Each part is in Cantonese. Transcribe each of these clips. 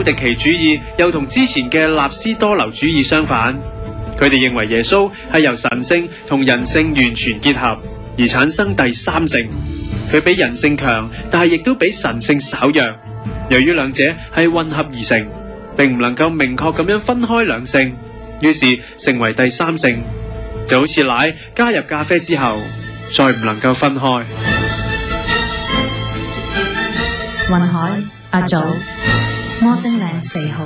奧迪奇主義又同之前嘅納斯多流主義相反，佢哋認為耶穌係由神性同人性完全結合而產生第三性，佢比人性強，但係亦都比神性稍弱。由於兩者係混合而成，並唔能夠明確咁樣分開兩性，於是成為第三性，就好似奶加入咖啡之後，再唔能夠分開。 雲海阿祖，摩星嶺4號。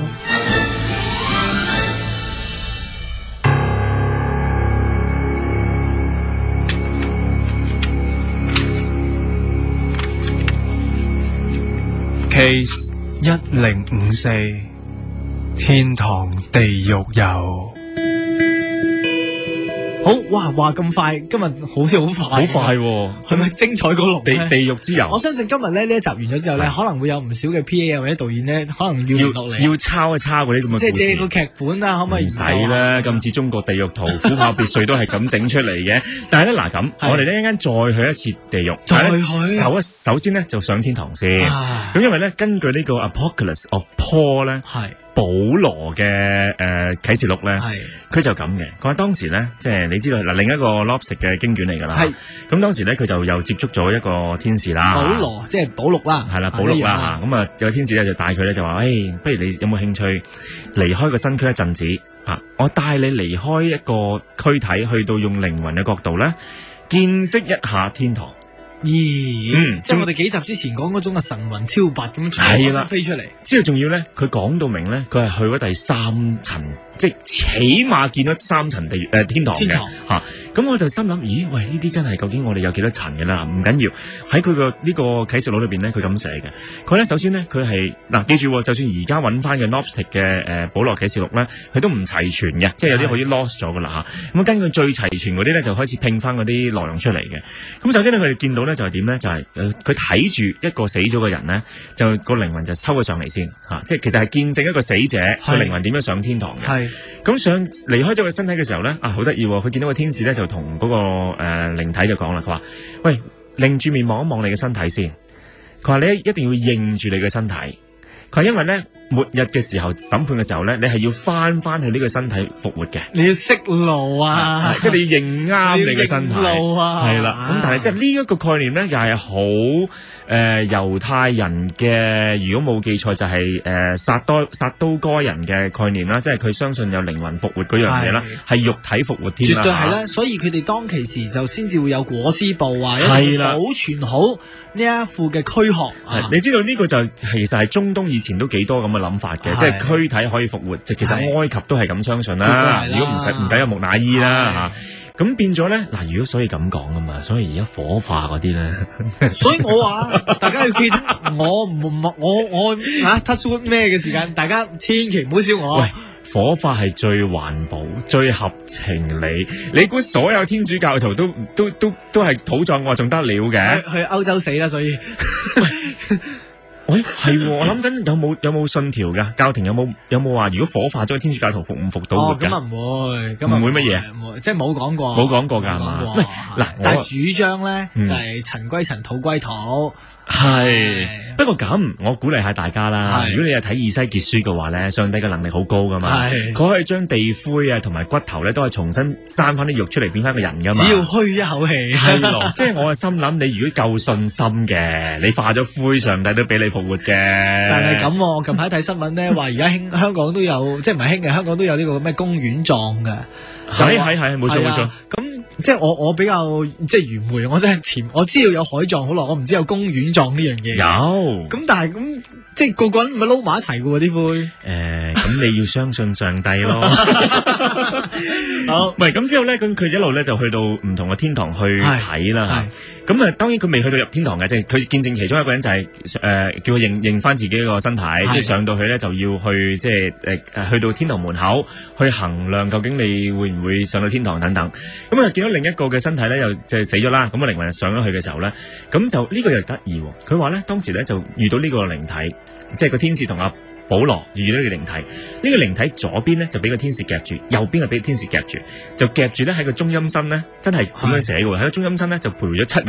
Case 1054天堂地獄遊。 好哇，話咁快，今日好似好快， 好快喎， 係咪精彩過龍咧？ 地獄之遊， 我相信今日咧呢一集完咗之後咧，可能會有唔少嘅 PA 或者導演咧，可能要落嚟， 要抄一抄嗰啲咁嘅故事， 即係借個劇本啊，可唔可以唔使啦？今次中國地獄圖虎豹別墅都係咁整出嚟嘅。但係咧嗱咁，我哋呢一陣間再去一次地獄， 再去首先咧就上天堂先。咁因為咧根據呢個 Apocalypse of Paul 咧係。保羅嘅啟示錄咧，佢就咁嘅。佢話當時咧，即係你知道嗱，另一個 Lobster 嘅經卷嚟㗎啦。係咁當時咧，佢就又接觸咗一個天使啦。保羅即係保祿啦，係啦， 保祿啦嚇。咁啊，有個天使咧就帶佢咧就話：，不如你有冇興趣離開個身軀一陣子啊？我帶你離開一個軀體，去到用靈魂嘅角度咧，見識一下天堂。 即係我哋幾集之前講嗰種嘅神魂超拔咁樣飛出嚟， 之後仲要咧，佢講到明咧，佢係去咗第三層，即係起碼見到3層天堂嘅嚇。咁我就心諗，咦喂，呢啲真係究竟我哋有幾多層嘅啦？唔緊要，喺佢個呢個啟示錄裏邊咧，佢咁寫嘅。佢咧首先咧，佢係嗱記住，就算而家揾翻嘅 Gnostic 嘅保羅啟示錄咧，佢都唔齊全嘅，即係有啲好似 lost 咗噶啦嚇。咁根據最齊全嗰啲咧，就開始拼翻嗰啲內容出嚟嘅。咁首先咧，佢哋見到咧就係點咧？就係佢睇住一個死咗嘅人咧，就個靈魂就抽咗上嚟先嚇，即係其實係見證一個死者個靈魂點樣上天堂嘅。咁上離開咗個身體嘅時候咧，好得意喎！佢見到個天使咧就同嗰個靈體就講啦，佢話：喂，擰住面望一望你嘅身體先。佢話你一定要認住你嘅身體。佢話因為咧末日嘅時候審判嘅時候咧，你係要翻去呢個身體復活嘅。 你要識路啊！ 即係你要認啱你嘅身體。係啦。咁但係即係呢一個概念咧，又係好猶太人嘅，如果冇記錯就係撒都該人嘅概念啦，即係佢相信有靈魂復活嗰樣嘢啦，係肉體復活添啦。 絕對係啦，所以佢哋當其時就先至會有裹屍布啊，一定要保存好呢一副嘅軀殼。 你知道呢個就其實係中東以前都幾多咁嘅諗法嘅，即係軀體可以復活，其實埃及都係咁相信啦。如果唔使有木乃伊啦嚇。咁變咗咧，嗱，如果所以咁講啊嘛，所以而家火化嗰啲咧， 所以我話大家要記得，我touch wood 咩嘅時間，大家千祈唔好笑我。 喂，火化係最環保、最合情理。你估所有天主教徒都係土葬我仲得了嘅？ 去歐洲死啦，所以。 喂，係我諗緊有冇信條噶？教廷有冇話如果火化咗天主教徒復唔復到活噶？ 咁啊唔會， 唔會乜嘢？ 即係冇講過， 冇講過噶係嘛？喂，嗱， 但係主張咧就係塵歸塵，土歸土。 係，不過咁，我鼓勵下大家啦。如果你係睇以西結書嘅話咧，上帝嘅能力好高噶嘛，佢可以將地灰啊同埋骨頭咧都係重新生翻啲肉出嚟，變翻個人噶嘛。 只要噓一口氣， 係咯。即係我係心諗，你如果夠信心嘅，你化咗灰，上帝都俾你復活嘅。 但係咁，我近排睇新聞咧，話而家香港都有，即係唔係興嘅，香港都有呢個咩公園葬嘅。 係冇錯。 咁即係我比較即係愚昧，我真係我知道有海葬好耐，我唔知有公園葬呢樣嘢。 有。 咁但係咁即係個個人唔係撈埋一齊嘅喎啲灰。 咁你要相信上帝咯。好。唔係咁之後咧，咁佢一路咧就去到唔同嘅天堂去睇啦。咁啊，當然佢未去到入天堂嘅，即係佢見證其中一個人就係叫佢認翻自己個身體，即係上到去咧就要去即係去到天堂門口去衡量究竟你會唔會上到天堂等等。咁啊見到另一個嘅身體咧又即係死咗啦，咁啊靈魂上咗去嘅時候咧，咁就呢個又得意喎。佢話咧當時咧就遇到呢個靈體，即係個天使同阿保羅遇到呢個靈體，呢個靈體左邊咧就俾個天使夾住，右邊係俾天使夾住，就夾住咧喺個中陰身咧，真係咁樣寫嘅喎，喺個中陰身咧就徘徊咗7日。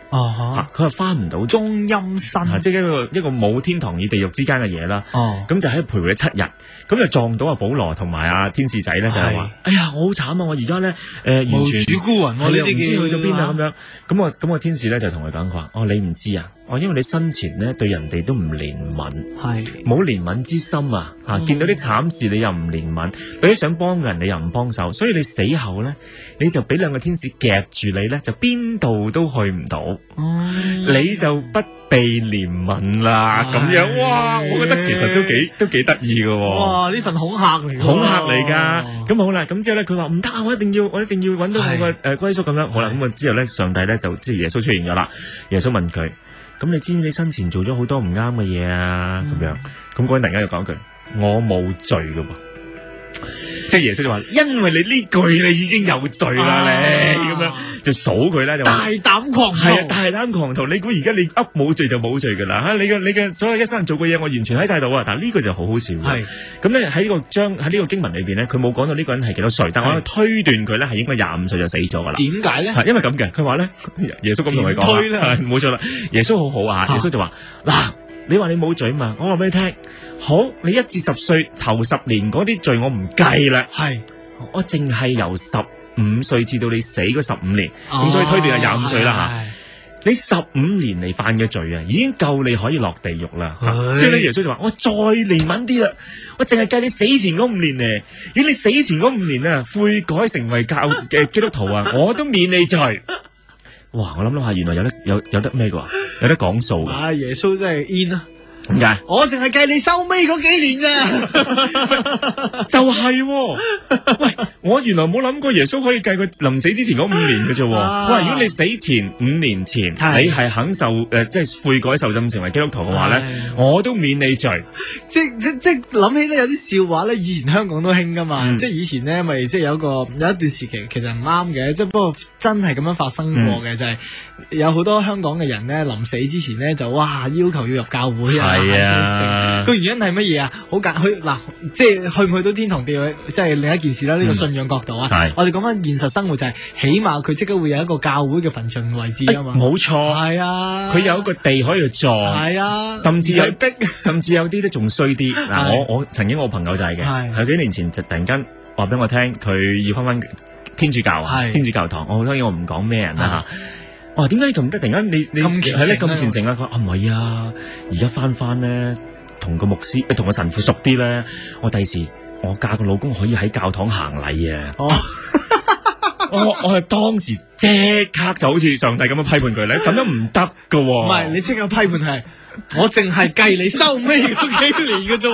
哦， 佢話翻唔到中陰身， 即係一個冇天堂與地獄之間嘅嘢啦。 哦， 咁就喺度徘徊咗7日，咁就撞到阿保羅同埋阿天使仔咧，就係話：哎呀，我好慘啊！我而家咧完全無主孤魂，我你呢啲又唔知去咗邊啊咁樣。 樣。咁個天使咧就同佢講：佢話哦，你唔知啊，因為你生前咧對人哋都唔憐憫， 係冇憐憫之心啊！見到啲慘事你又唔憐憫，對啲想幫嘅人你又唔幫手，所以你死後咧你就俾2個天使夾住你咧，就邊度都去唔到。你就不被憐憫啦，咁樣哇！我覺得其實都幾得意嘅。 哇！呢份恐嚇嚟㗎， 恐嚇嚟㗎。咁好啦，咁之後咧，佢話唔得啊！我一定要揾到我個歸宿咁樣。好啦，咁啊之後咧，上帝咧就即係耶穌出現咗啦。耶穌問佢：咁你知唔知你生前做咗好多唔啱嘅嘢啊？咁樣，咁嗰人突然間又講句：我冇罪㗎噃。即係耶穌就話，因為你呢句你已經有罪啦，你咁樣就數佢啦，就話大膽狂徒， 係啊，大膽狂徒，你估而家你噏冇罪就冇罪噶啦吓，你嘅所有一生做嘅嘢，我完全喺晒度啊！但係呢個就好好笑嘅， 係咁咧喺呢個經文裏邊咧，佢冇講到呢個人係幾多歲，但我推斷佢咧係應該25歲就死咗噶啦。 點解咧？ 係因為咁嘅，佢話咧，耶穌咁同佢講啦，冇錯啦，耶穌好好啊，耶穌就話嗱。你話你冇罪嘛？我話俾你聽，好，你1至10歲頭10年嗰啲罪我唔計啦， 係我淨係由15歲至到你死嗰15年，咁所以推斷係25歲啦吓。你15年嚟犯嘅罪啊，已經夠你可以落地獄啦。之後咧，耶穌就話：我再憐憫啲啦，我淨係計你死前嗰5年咧。如果你死前嗰5年啊，悔改成為嘅基督徒啊，我都免你罪。哇！我諗下，原來有得咩㗎？有得講數㗎。 耶穌真係 in 啊！ 點解？ 我淨係計你收尾嗰幾年咋， 就係、喂，我原來冇諗過耶穌可以計佢臨死之前嗰5年嘅啫。佢話如果你死前5年前，你係肯受即係悔改受浸成為基督徒嘅話咧，我都免你罪。 即諗起咧有啲笑話咧，以前香港都興噶嘛。即係以前咧咪即係有一段時期其實唔啱嘅，即係不過真係咁樣發生過嘅，就係有好多香港嘅人咧臨死之前咧就哇要求要入教會啊。係啊，個原因係乜嘢啊？好嗱，即係去唔去到天堂地獄，即係另一件事啦。呢個信仰角度啊，我哋講翻現實生活就係，起碼佢即刻會有一個教會嘅墳場位置啊嘛。冇錯，係啊，佢有一個地可以撞，係啊，甚至有啲都仲衰啲。嗱，我曾經我朋友就係嘅，係幾年前就突然間話俾我聽，佢要翻天主教啊，天主教堂。當然我唔講咩人啦吓。哇！點解咁突然間你係咧咁虔誠啊？佢話唔係啊，而家翻咧同個牧師同個神父熟啲咧，我第時我嫁個老公可以喺教堂行禮啊！我係當時即刻就好似上帝咁樣批判佢咧，咁樣唔得噶。唔係你即刻批判係。我淨係計你收尾嗰幾年嘅啫，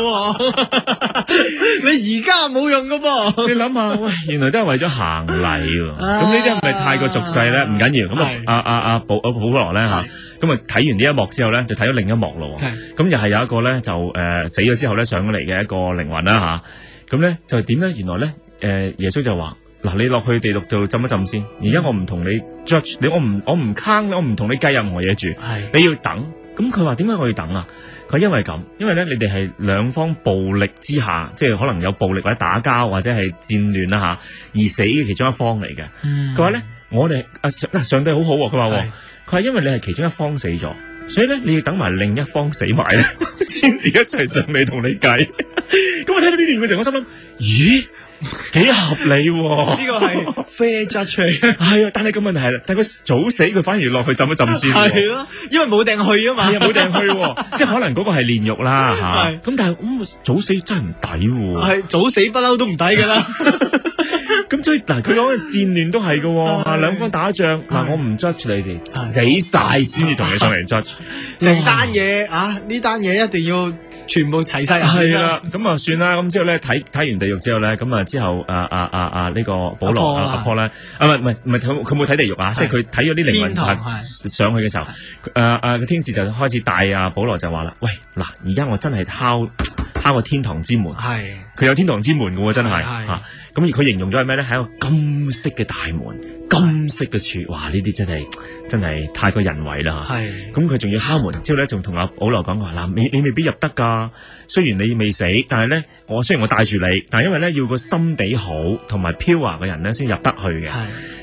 你而家冇用噶噃。你諗下，喂，原來都係為咗行禮喎。咁呢啲係咪太過俗世咧？唔緊要。咁阿保羅咧吓，咁啊睇完呢一幕之後咧，就睇咗另一幕咯。咁又係有一個咧就死咗之後咧上咗嚟嘅一個靈魂啦吓。咁咧就點咧？原來咧耶穌就話：嗱，你落去地獄度浸一浸先。而家我唔同你 judge 你，我唔坑你，我唔同你計任何嘢住。你要等。咁佢話點解我要等啊？佢因為咁，因為咧你哋係兩方暴力之下，即係可能有暴力或者打交或者係戰亂啦吓，而死嘅其中一方嚟嘅。佢話咧，我哋上帝好好，佢話因為你係其中一方死咗，所以咧你要等埋另一方死埋咧，先至一齊上嚟同你計。咁我睇到呢段嘅時候，我心諗，咦？幾合理喎？呢個係 fair judge 係啊，但係個問題係，但係佢早死，佢反而落去浸一浸先。係咯，因為冇掟去啊嘛。係啊，冇掟去，即係可能嗰個係煉獄啦吓。咁但係咁早死真係唔抵喎。係早死不嬲都唔抵噶啦。咁所以嗱，佢講嘅戰亂都係噶，兩方打仗嗱，我唔 judge 你哋，死晒先至同你上嚟 judge。成單嘢啊，呢單嘢一定要。全部齊晒係啦，咁啊算啦，咁之後咧睇完地獄之後咧，咁啊之後呢個保羅阿波咧，唔係佢冇睇地獄啊，即係佢睇咗啲靈魂上去嘅時候，個天使就開始帶阿保羅就話啦，喂嗱，而家我真係敲個天堂之門，係佢有天堂之門嘅喎，真係嚇，咁而佢形容咗係咩咧？係一個金色嘅大門，金色嘅柱，哇！呢啲真係太過人為啦嚇。係，咁佢仲要敲門，之後咧仲同阿保羅講話嗱，你未必入得㗎。雖然你未死，但係咧，雖然我帶住你，但係因為咧要個心地好同埋 pure 嘅人咧先入得去嘅。係，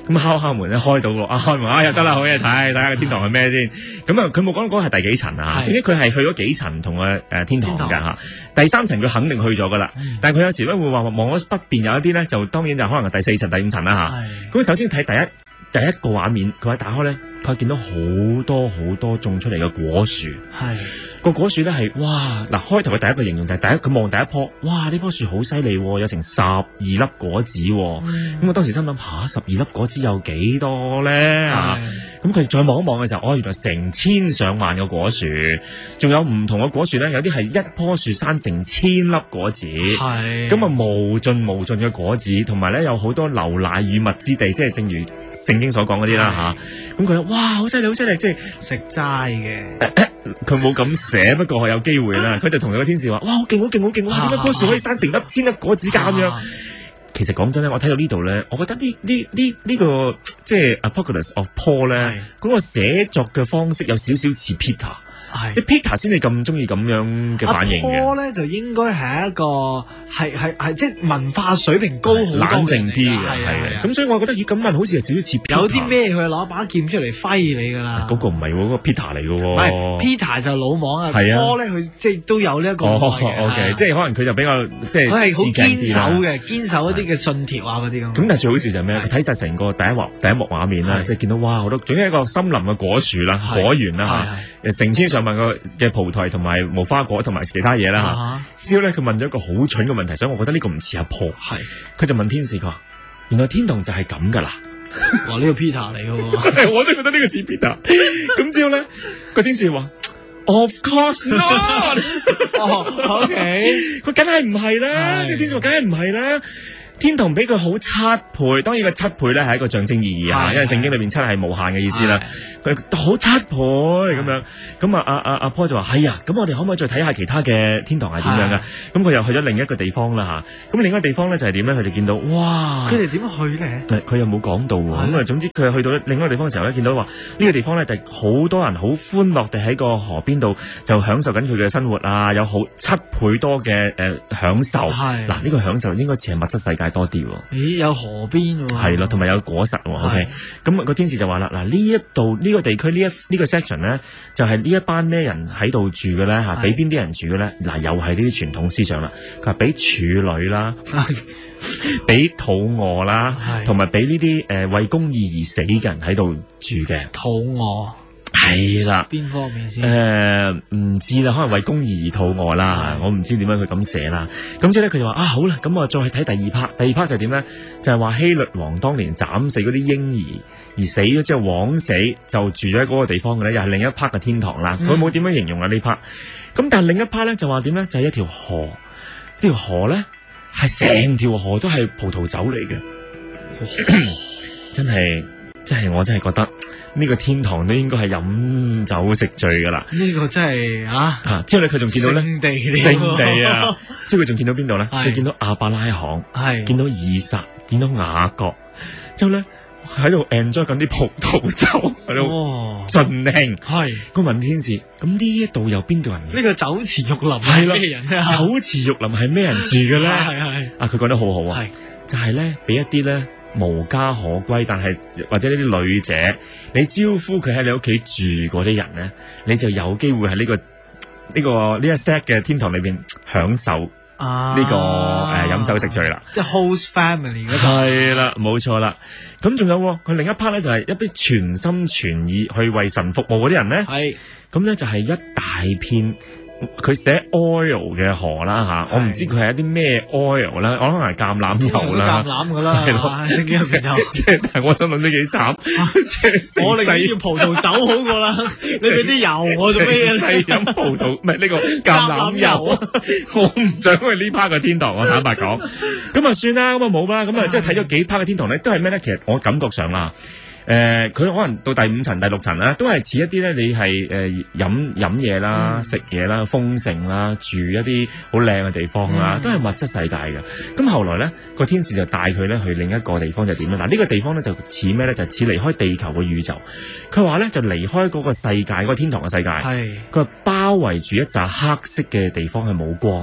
咁敲門咧開到喎，開門入得啦，好嘢睇下個天堂係咩先。咁啊佢冇講係第幾層啊，總之佢係去咗幾層同個天堂㗎嚇。第3層佢肯定去咗㗎啦，但係佢有時咧會話望咗北邊有一啲咧，就當然就可能係第4層、第5層啦嚇。咁首先睇第一個畫面，佢一打開咧，佢見到好多好多種出嚟嘅果樹。個果樹咧係哇嗱，開頭嘅第一個形容就係佢望第一棵，哇呢棵樹好犀利，有成12粒果子。咁我當時心諗12粒果子有幾多咧嚇？咁佢再望一望嘅時候，原來成千上萬嘅果樹，仲有唔同嘅果樹咧，有啲係一棵樹生成1000粒果子。咁啊無盡無盡嘅果子，同埋咧有好多流奶與蜜之地，即係正如聖經所講嗰啲啦嚇。咁佢話哇好犀利好犀利，即係食齋嘅。 佢冇咁寫，不過有機會啦。佢就同佢個天使話：哇，好勁，好勁，好勁！哇，點解棵樹可以生成1000粒果子㗎咁樣？其實講真咧，我睇到呢度咧，我覺得呢個即係 Apocalypse of Paul 咧，嗰個寫作嘅方式有少少似 Peter。即係 Peter 先至咁中意咁樣嘅反應嘅。 阿 Paul 咧就應該係一個係即係文化水平高好多冷靜啲嘅，係咁所以我覺得咁問好似係少少似 Peter。 有啲咩佢攞把劍出嚟揮你㗎啦。 嗰個唔係喎，嗰個 Peter 嚟嘅喎。 唔係 Peter 就魯莽啊。Paul 咧佢即係都有呢一個。 OK， 即係可能佢就比較即係。 佢係好堅守嘅，堅守一啲嘅信條啊嗰啲咁。 咁但係最好笑就係咩？佢睇晒成個第一幕畫面啦，即係見到哇好多，總之一個森林嘅果樹啦、果園啦嚇，成千上萬個嘅蒲台同埋無花果同埋其他嘢啦嚇。之後咧佢問咗一個好蠢嘅問題，所以我覺得呢個唔似阿婆。佢就問天使佢話：原來天堂就係咁㗎啦。 哇！呢個 Peter 嚟嘅喎， 我都覺得呢個似 Peter。咁之後咧個天使話：Of course not。 OK， 佢梗係唔係啦，即係天使話梗係唔係啦。天堂俾佢好7倍，當然個7倍咧係一個象徵意義嚇，因為聖經裏邊7係無限嘅意思啦。佢好7倍咁樣，咁阿 Paul 就話係啊，咁我哋可唔可以再睇下其他嘅天堂係點樣噶？咁佢又去咗另一個地方啦嚇，咁另一個地方咧就係點咧？佢就見到哇， 佢哋點去咧？ 佢又冇講到喎，咁啊總之佢去到另一個地方嘅時候咧，見到話呢個地方咧，就好多人好歡樂地喺個河邊度就享受緊佢嘅生活啊，有好7倍多嘅享受。嗱呢個享受應該似係物質世界多啲喎。 咦，有河邊喎。 係咯，同埋有果實喎。OK，咁個天使就話啦，嗱呢個地區呢個 section 咧，就係呢一班咩人喺度住嘅咧嚇，俾邊啲人住嘅咧？嗱，又係呢啲傳統思想啦。佢話俾處女啦，俾肚餓啦，同埋俾呢啲為公義而死嘅人喺度住嘅。 肚餓。 係啦， 邊方面先？ 唔知啦，可能為公義而肚餓啦，我唔知點解佢咁寫啦。咁之後咧，佢就話好啦，咁我再去睇第二 part。第二 part 就係點咧？就係話希律王當年斬死嗰啲嬰兒而死咗之後枉死，就住咗喺嗰個地方嘅咧，又係另一 part 嘅天堂啦。佢冇點樣形容啊呢 part。咁但係另一 part 咧就話點咧？就係一條河，呢條河咧係成條河都係葡萄酒嚟嘅，真係我真係覺得。呢個天堂都應該係飲酒食醉噶啦！ 呢個真係啊！ 之後咧佢仲見到咧聖地啊！之後佢仲見到邊度咧？佢見到亞伯拉罕，見到以撒，見到雅各，之後咧喺度 enjoy 緊啲葡萄酒，喺度盡興。係個問天使：咁呢一度有邊度人？ 呢個酒池肉林係咩人啊？ 酒池肉林係咩人住嘅咧？ 係佢講得好好啊！就係咧俾一啲咧。無家可歸，但係或者呢啲女者，你招呼佢喺你屋企住嗰啲人咧，你就有機會喺呢一 set 嘅天堂裏邊享受呢個飲酒食醉啦。即係 host family 嗰度。 係啦，冇錯啦。咁仲有佢另一 part 咧，就係一啲全心全意去為神服務嗰啲人咧。係咁咧，就係一大片。佢寫 oil 嘅河啦嚇，我唔知佢係一啲咩 oil 啦，我可能係橄欖油啦， 橄欖噶啦，係咯，聖經入邊有， 即係但係我心諗都幾慘， 我哋要葡萄酒好過啦，你俾啲油我做咩嘢？ 細飲葡萄唔係呢個橄欖油，我唔想去呢 part 嘅天堂，我坦白講，咁啊算啦，咁啊冇啦，咁啊即係睇咗幾 part 嘅天堂咧，都係咩咧？其實我感覺上啦。佢可能到第5層、第6層啦，都係似一啲咧，你係飲嘢啦、食嘢啦、豐盛啦、住一啲好靚嘅地方啦，都係物質世界嘅。咁後來咧，個天使就帶佢咧去另一個地方就點咧？嗱，呢個地方咧就似咩咧？就似離開地球嘅宇宙。佢話咧就離開嗰個世界，嗰個天堂嘅世界。係佢話包圍住一紮黑色嘅地方係冇光嘅。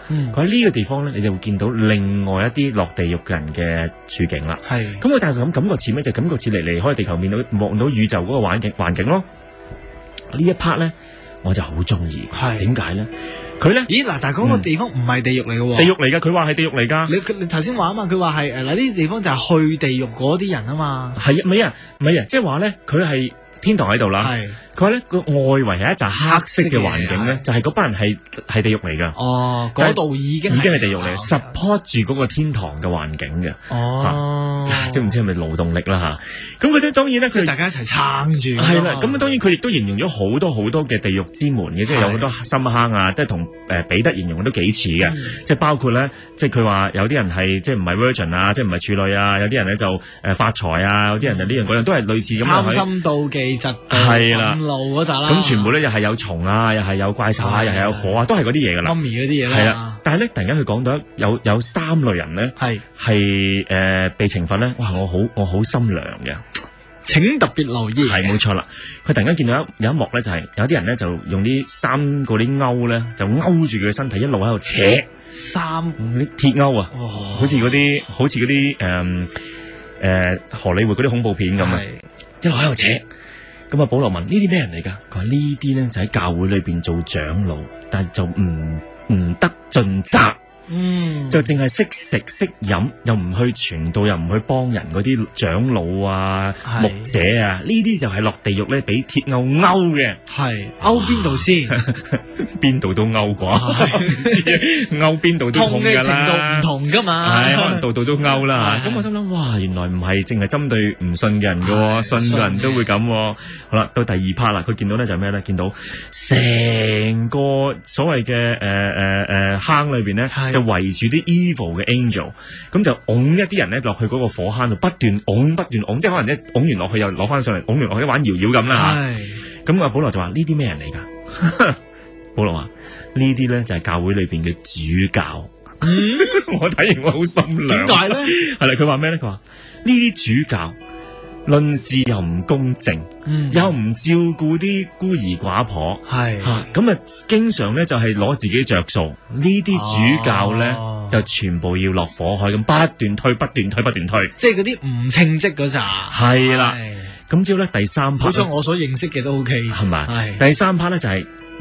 佢喺呢個地方咧，你就會見到另外一啲落地獄嘅人嘅處境啦。 係咁佢但係咁感覺似咩？就感覺似離開地球面到望到宇宙嗰個環境咯。呢一 part 咧，我就好中意。 係點解咧？佢咧， 咦嗱，但係嗰個地方唔係地獄嚟嘅喎。 地獄嚟㗎，佢話係地獄嚟㗎。 你頭先話啊嘛，佢話係嗱呢啲地方就係去地獄嗰啲人啊嘛。 係啊，唔係啊，即係話咧，佢係天堂喺度啦。 係佢話咧個外圍係一紮黑色嘅環境咧， 係就係嗰班人係地獄嚟㗎。 哦，嗰度已經係地獄嚟哦 ，support 住嗰個天堂嘅環境嘅。 哦， 即係唔知係咪勞動力啦嚇。咁佢當然咧，佢即係大家一齊撐住。 係啦。咁當然佢亦都形容咗好多好多嘅地獄之門嘅，即係有好多深坑啊，即係同彼得形容都幾似嘅。即係包括咧，即係佢話有啲人係即係唔係 virgin 啊，即係唔係處女啊，有啲人咧就發財啊，有啲人就呢樣嗰樣，都係類似咁樣。 貪心妒忌嫉妒係啦， 憤怒嗰扎啦。 咁全部咧又係有蟲啊，又係有怪獸啊，又係有火啊，都係嗰啲嘢㗎啦。 媽咪嗰啲嘢啦。 係啦，但係咧突然間佢講到有三類人咧，係被懲罰咧，哇！我好心涼嘅。 請特別留意。 係冇錯啦，佢突然間見到有一幕咧，就係有啲人咧就用啲衫嗰啲勾咧，就勾住佢嘅身體，一路喺度扯衫啲鐵勾啊，好似嗰啲荷里活嗰啲恐怖片咁啊，一路喺度扯。咁啊，保羅問呢啲咩人嚟㗎？佢話呢啲咧就喺教會裏邊做長老，但係就唔得盡責。就淨係識食識飲，又唔去傳道，又唔去幫人嗰啲長老啊、牧者啊，呢啲就係落地獄咧，俾鐵勾勾嘅。 係勾邊度先？ 邊度都勾啩？勾邊度都痛㗎啦。痛嘅程度唔同㗎嘛。係可能度度都勾啦。咁我心諗，哇，原來唔係淨係針對唔信嘅人㗎，信嘅人都會咁。好啦，到第二 part 啦，佢見到咧就係咩咧？見到成個所謂嘅坑裏邊咧。就圍住啲 evil 嘅 angel， 咁就拱一啲人咧落去嗰個火坑度，不斷拱，即係可能咧拱完落去又攞翻上嚟，拱完落去玩搖搖咁啦嚇。咁啊，保羅就話：呢啲咩人嚟㗎？保羅話：呢啲咧就係教會裏邊嘅主教。我睇完我好心涼。點解咧？係啦，佢話咩咧？佢話呢啲主教。論事又唔公正，又唔照顧啲孤兒寡婆，係咁啊！經常咧就係攞自己着數，呢啲主教咧就全部要落火海咁不斷推， 即係嗰啲唔稱職嗰扎。 係啦，咁之後咧第三 part， 好彩我所認識嘅都 OK， 係咪？第三 part 咧就係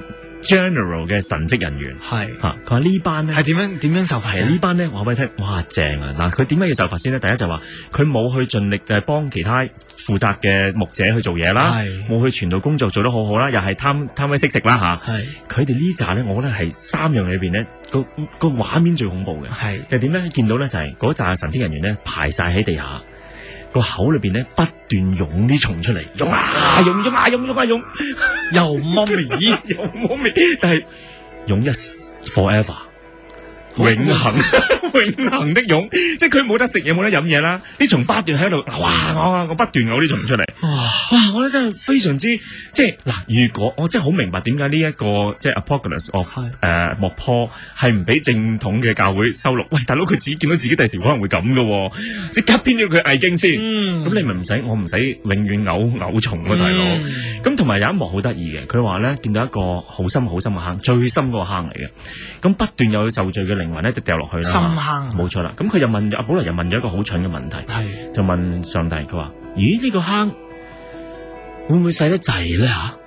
general 嘅神職人員，係嚇。佢話呢班咧係點樣受罰？ 呢班咧話俾你聽，哇正啊！嗱，佢點解要受罰先咧？第一就話佢冇去盡力就係幫其他負責嘅牧者去做嘢啦，冇去傳道工作做得好好啦，又係貪威識食啦嚇。佢哋呢扎咧，我覺得係三樣裏邊咧個畫面最恐怖嘅，係就係點咧？見到咧就係嗰扎神職人員咧排晒喺地下。個口裏邊咧不斷湧啲蟲出嚟，湧啊湧，又媽咪，但係湧一 forever， 永恆的湧，即係佢冇得食嘢冇得飲嘢啦，啲蟲不斷喺度，哇我不斷嘔啲蟲出嚟，哇我覺得真係非常之即係嗱，如果我真係好明白點解呢一個即係 Apocalypse of 莫坡係唔俾正統嘅教會收錄，喂大佬佢自己見到自己第時可能會咁嘅，即刻編咗佢偽經先，咁你咪我唔使永遠嘔蟲啊大佬，咁同埋有一幕好得意嘅，佢話咧見到一個好深嘅坑，最深嗰個坑嚟嘅，咁不斷有受罪嘅靈魂咧就掉落去啦，深坑冇錯啦，咁佢又問阿保羅又問咗一個好蠢嘅問題，就問上帝佢話：咦呢個坑會唔會細得滯咧吓？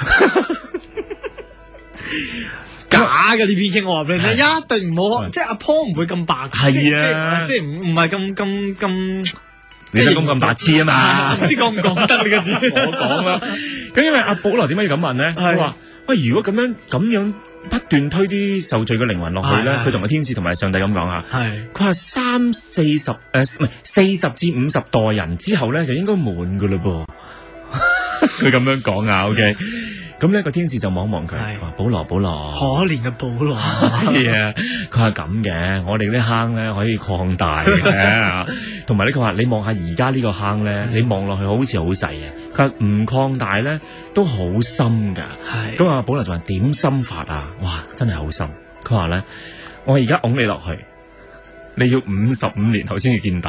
假嘅呢篇經我話俾你聽，一定唔好，即係阿坡唔會咁白， 係啊， 即係唔係咁。 你得咁白痴啊嘛？ 唔知講唔講得呢個字？ 我講啦。咁因為阿保羅點解要咁問咧？佢話：喂，如果咁樣不斷推啲受罪嘅靈魂落去咧，佢同個天使同埋上帝咁講啊。佢話40至50代人之後咧，就應該滿噶嘞噃。佢咁樣講啊 ，OK。咁呢個天使就望望佢，話保羅，可憐嘅保羅， 係啊，佢話咁嘅，我哋啲坑咧可以擴大嘅，同埋咧佢話你望下而家呢個坑咧，你望落去好似好細嘅，佢話唔擴大咧都好深噶，咁啊保羅就話點深法啊？哇，真係好深！佢話咧，我而家拱你落去，你要55年後先至見底。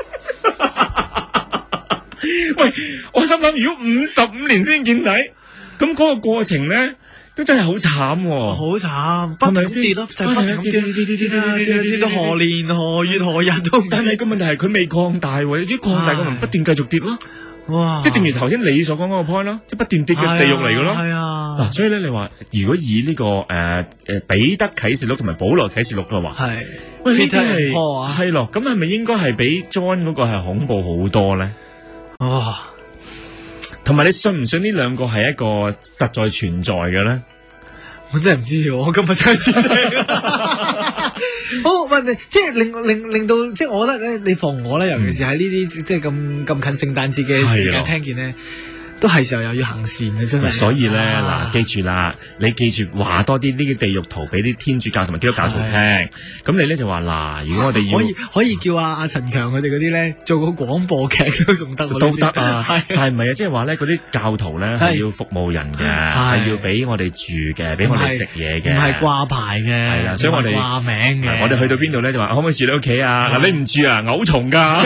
喂，我心諗如果55年先見底， 咁嗰個過程咧，都真係好慘喎， 好慘，不斷咁跌咯，就係不斷咁跌到何年何月何日都唔知。 但係個問題係佢未擴大喎，如果擴大個咪不斷繼續跌咯。 哇！ 即係正如頭先你所講嗰個 point 咯，即係不斷跌嘅地獄嚟嘅咯。 係啊， 嗱，所以咧，你話如果以呢個彼得啟示錄同埋保羅啟示錄嘅話， 係喂呢啲 Peter and Paul 啊係咯，咁係咪應該係比 John 嗰個係恐怖好多咧？ 哇！ 同埋你信唔信呢兩個係一個實在存在嘅咧？ 我真係唔知喎，我今日真係知。好，喂，即係令到，即係我覺得咧，你防我咧，尤其是喺呢啲即係咁近聖誕節嘅時間聽見咧，都係時候又要行善嘅，真係。 所以咧，嗱，記住啦，你記住話多啲呢啲地獄圖俾啲天主教同埋基督教徒聽。咁你咧就話嗱，如果我哋要可以叫阿陳強佢哋嗰啲咧做個廣播劇都仲得， 都得啊，係咪啊？即係話咧，嗰啲教徒咧係要服務人嘅，係要俾我哋住嘅，俾我哋食嘢嘅， 唔係掛牌嘅， 係啦。所以我哋掛名嘅， 我哋去到邊度咧就話可唔可以住你屋企啊？嗱，你唔住啊，嘔蟲㗎。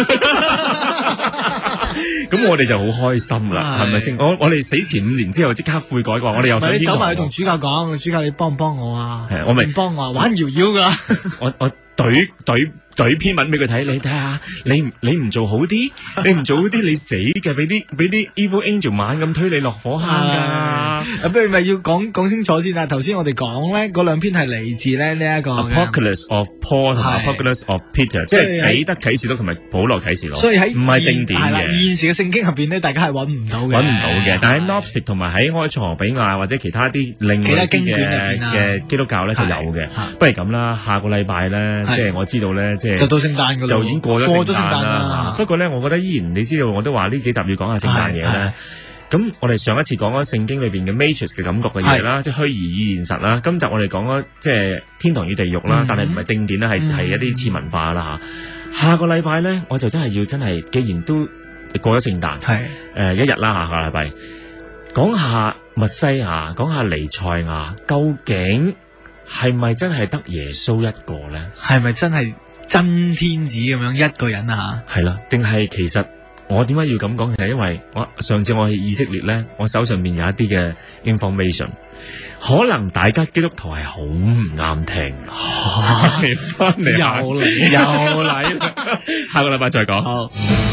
咁我哋就好開心啦，係咪先？我哋死前5年之後即刻悔改嘅話，我哋又想你走埋去同主教講，主教你幫唔幫我啊？ 係我明幫我玩搖搖㗎。 我懟篇文俾佢睇，你睇下，你唔做好啲，你唔做好啲，你死嘅，俾啲 evil angel 猛咁推你落火坑噶。 不如咪要講清楚先啦。頭先我哋講咧嗰兩篇係嚟自咧呢一個 Apocalypse of Paul 同埋 Apocalypse of Peter， 即係彼得啟示錄同埋保羅啟示錄。 所以喺唔係正典嘅現時嘅聖經入邊咧，大家係揾唔到嘅。 但喺 Gnostic 同埋喺埃塞俄比亞或者其他啲另外經卷入邊嘅基督教咧就有嘅。不如咁啦，下個禮拜咧，即係我知道咧。 就到聖誕噶啦， 就已經過咗聖誕啦。 啦。 不過咧，我覺得依然你知道，我都話呢幾集要講下聖誕嘢咧。咁我哋上一次講咗聖經裏邊嘅 Matrix 嘅感覺嘅嘢啦，即係虛擬與現實啦。今集我哋講咗即係天堂與地獄啦，但係唔係正典啦，係一啲次文化啦嚇。下個禮拜咧，我就真係既然都過咗聖誕，一日啦，下個禮拜講下默西亞，講下彌賽亞，究竟係咪真係得耶穌一個咧？ 係咪真係真天子咁樣一個人啊？ 係啦，定係其實我點解要咁講？其實因為我上次我去以色列咧，我手上面有一啲嘅 information， 可能大家基督徒係好唔啱聽。翻嚟又嚟，下個禮拜再講。 好。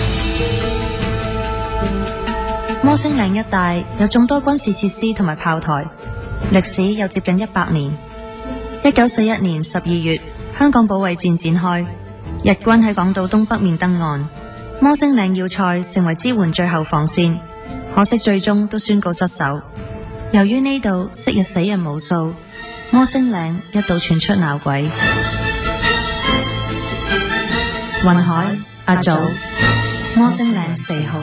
摩星嶺一帶有眾多軍事設施同埋炮台，歷史有接近100年。1941年12月，香港保衛戰展開，日軍喺港島東北面登岸，摩星嶺要塞成為支援最後防線，可惜最終都宣告失守。由於呢度昔日死人無數，摩星嶺一度傳出鬧鬼。雲海、阿祖，摩星嶺4號。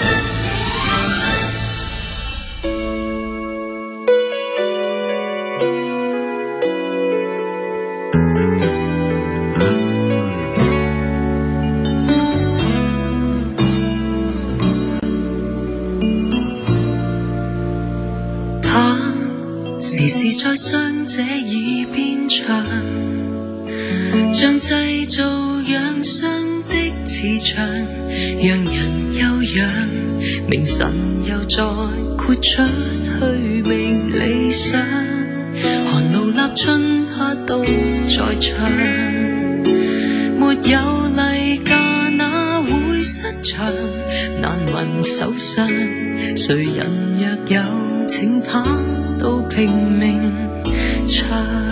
時時在傷者耳邊唱，像製造養傷的磁場，讓人休養，明晨又再豁出虛榮理想，寒露立春夏都在場，沒有例假哪會失場，難聞手上，誰人若有請他都拼命唱，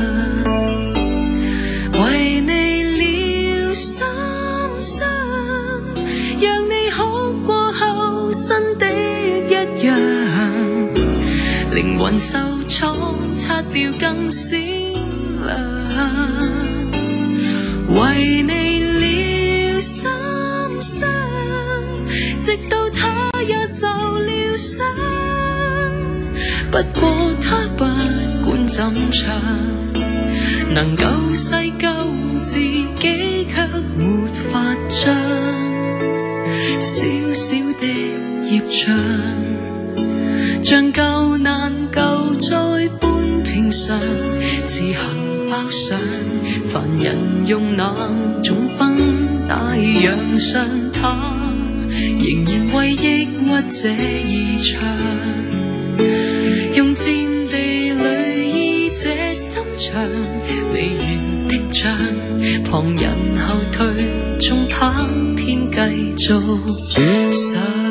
為你療心傷，讓你哭過後新的一樣，靈魂受創擦掉更閃亮，為你療心傷，直到他也受了傷。不過他不管怎長，能救世救自己卻沒法將小小的業障，像救難救災般平常，自行包上，凡人用那種繃帶養上他，仍然為抑鬱者而唱。 繼續想。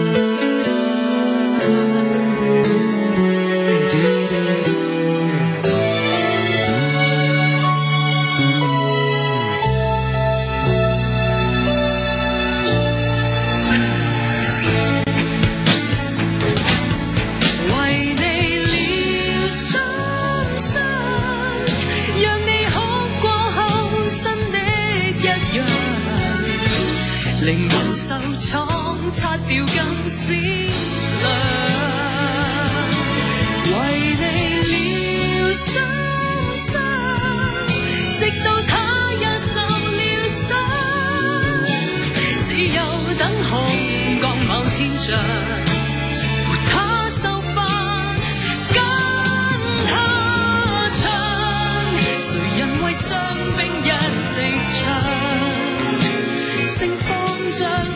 靈魂受創，擦掉更閃亮。為你療心傷，直到他也受了傷。只有等紅光某天像，陪他受罰，跟他唱。誰人為傷兵一直唱？盛放像